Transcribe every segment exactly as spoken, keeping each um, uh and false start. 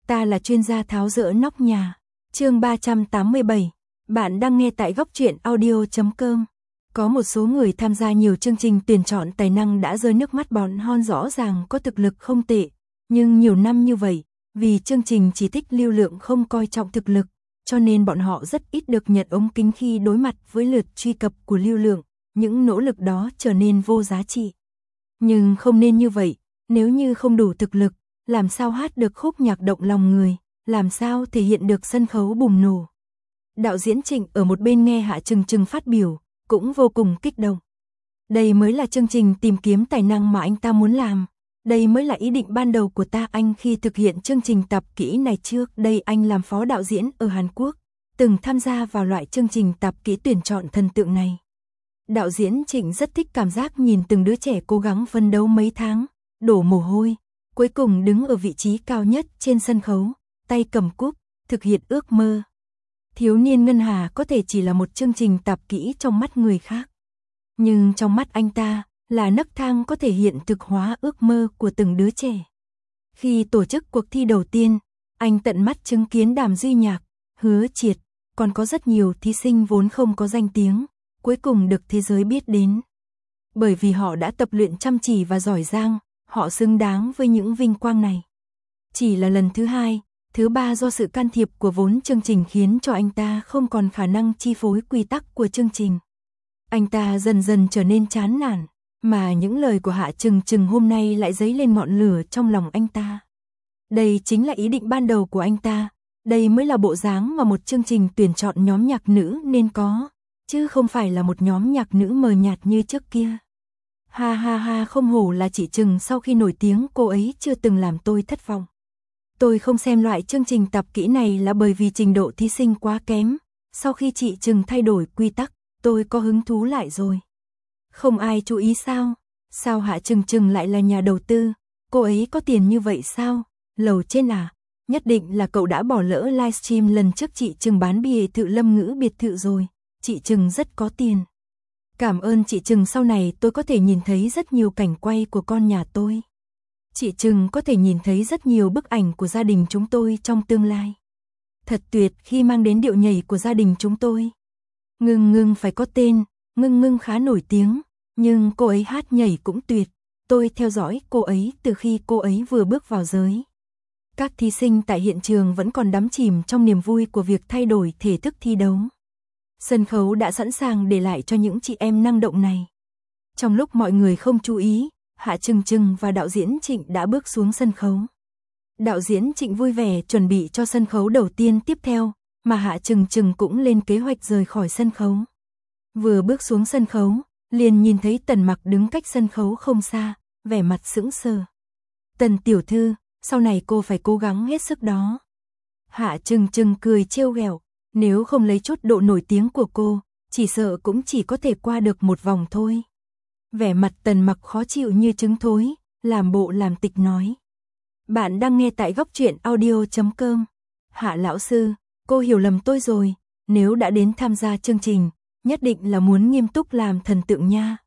ta là chuyên gia tháo dỡ nóc nhà. Chương ba trăm tám mươi bảy. Bạn đang nghe tại góc truyện audio chấm com. Có một số người tham gia nhiều chương trình tuyển chọn tài năng đã rơi nước mắt, bọn họ rõ ràng có thực lực không tệ, nhưng nhiều năm như vậy, vì chương trình chỉ thích lưu lượng không coi trọng thực lực, cho nên bọn họ rất ít được nhận ống kính khi đối mặt với lượt truy cập của lưu lượng, những nỗ lực đó trở nên vô giá trị. Nhưng không nên như vậy, nếu như không đủ thực lực, làm sao hát được khúc nhạc động lòng người, làm sao thể hiện được sân khấu bùng nổ. Đạo diễn Trịnh ở một bên nghe Hạ Trừng Trừng phát biểu, cũng vô cùng kích động. Đây mới là chương trình tìm kiếm tài năng mà anh ta muốn làm. Đây mới là ý định ban đầu của ta anh khi thực hiện chương trình tập kỹ này. Trước đây anh làm phó đạo diễn ở Hàn Quốc, từng tham gia vào loại chương trình tập kỹ tuyển chọn thần tượng này. Đạo diễn Trịnh rất thích cảm giác nhìn từng đứa trẻ cố gắng phấn đấu mấy tháng, đổ mồ hôi, cuối cùng đứng ở vị trí cao nhất trên sân khấu, tay cầm cúp, thực hiện ước mơ. Thiếu niên Ngân Hà có thể chỉ là một chương trình tập kỹ trong mắt người khác, nhưng trong mắt anh ta là nấc thang có thể hiện thực hóa ước mơ của từng đứa trẻ. Khi tổ chức cuộc thi đầu tiên, anh tận mắt chứng kiến Đàm Duy Nhạc, Hứa Triệt, còn có rất nhiều thí sinh vốn không có danh tiếng, cuối cùng được thế giới biết đến. Bởi vì họ đã tập luyện chăm chỉ và giỏi giang, họ xứng đáng với những vinh quang này. Chỉ là lần thứ hai, thứ ba do sự can thiệp của vốn chương trình khiến cho anh ta không còn khả năng chi phối quy tắc của chương trình. Anh ta dần dần trở nên chán nản, mà những lời của Hạ Trừng Trừng hôm nay lại dấy lên ngọn lửa trong lòng anh ta. Đây chính là ý định ban đầu của anh ta, đây mới là bộ dáng mà một chương trình tuyển chọn nhóm nhạc nữ nên có, chứ không phải là một nhóm nhạc nữ mờ nhạt như trước kia. Ha ha ha, không hổ là chị Trừng, sau khi nổi tiếng cô ấy chưa từng làm tôi thất vọng. Tôi không xem loại chương trình tập kỹ này là bởi vì trình độ thí sinh quá kém, sau khi chị Trừng thay đổi quy tắc, tôi có hứng thú lại rồi. Không ai chú ý sao? Sao Hạ Trừng Trừng lại là nhà đầu tư? Cô ấy có tiền như vậy sao? Lầu trên à? Nhất định là cậu đã bỏ lỡ livestream lần trước chị Trừng bán biệt thự Lâm Ngữ biệt thự rồi. Chị Trừng rất có tiền. Cảm ơn chị Trừng, sau này tôi có thể nhìn thấy rất nhiều cảnh quay của con nhà tôi. Chị Trừng có thể nhìn thấy rất nhiều bức ảnh của gia đình chúng tôi trong tương lai. Thật tuyệt khi mang đến điệu nhảy của gia đình chúng tôi. Ngưng Ngưng phải có tên, Ngưng Ngưng khá nổi tiếng, nhưng cô ấy hát nhảy cũng tuyệt. Tôi theo dõi cô ấy từ khi cô ấy vừa bước vào giới. Các thí sinh tại hiện trường vẫn còn đắm chìm trong niềm vui của việc thay đổi thể thức thi đấu. Sân khấu đã sẵn sàng để lại cho những chị em năng động này. Trong lúc mọi người không chú ý, Hạ Trừng Trừng và đạo diễn Trịnh đã bước xuống sân khấu. Đạo diễn Trịnh vui vẻ chuẩn bị cho sân khấu đầu tiên tiếp theo, mà Hạ Trừng Trừng cũng lên kế hoạch rời khỏi sân khấu. Vừa bước xuống sân khấu, liền nhìn thấy Tần Mặc đứng cách sân khấu không xa, vẻ mặt sững sờ. Tần tiểu thư, sau này cô phải cố gắng hết sức đó. Hạ Trừng Trừng cười trêu ghẹo, nếu không lấy chút độ nổi tiếng của cô, chỉ sợ cũng chỉ có thể qua được một vòng thôi. Vẻ mặt Tần Mặc khó chịu như trứng thối, làm bộ làm tịch nói. Bạn đang nghe tại góc truyện audio chấm com. Hạ lão sư, cô hiểu lầm tôi rồi, nếu đã đến tham gia chương trình, nhất định là muốn nghiêm túc làm thần tượng nha.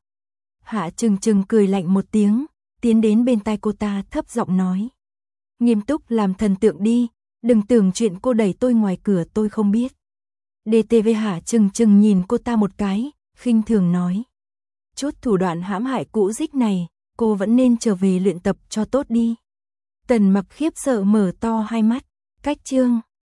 Hạ Trừng Trừng cười lạnh một tiếng, tiến đến bên tai cô ta thấp giọng nói. Nghiêm túc làm thần tượng đi, đừng tưởng chuyện cô đẩy tôi ngoài cửa tôi không biết. đê tê vê Hạ Trừng Trừng nhìn cô ta một cái, khinh thường nói. Chút thủ đoạn hãm hại cũ dích này, cô vẫn nên trở về luyện tập cho tốt đi. Tần Mặc khiếp sợ mở to hai mắt, cách chương.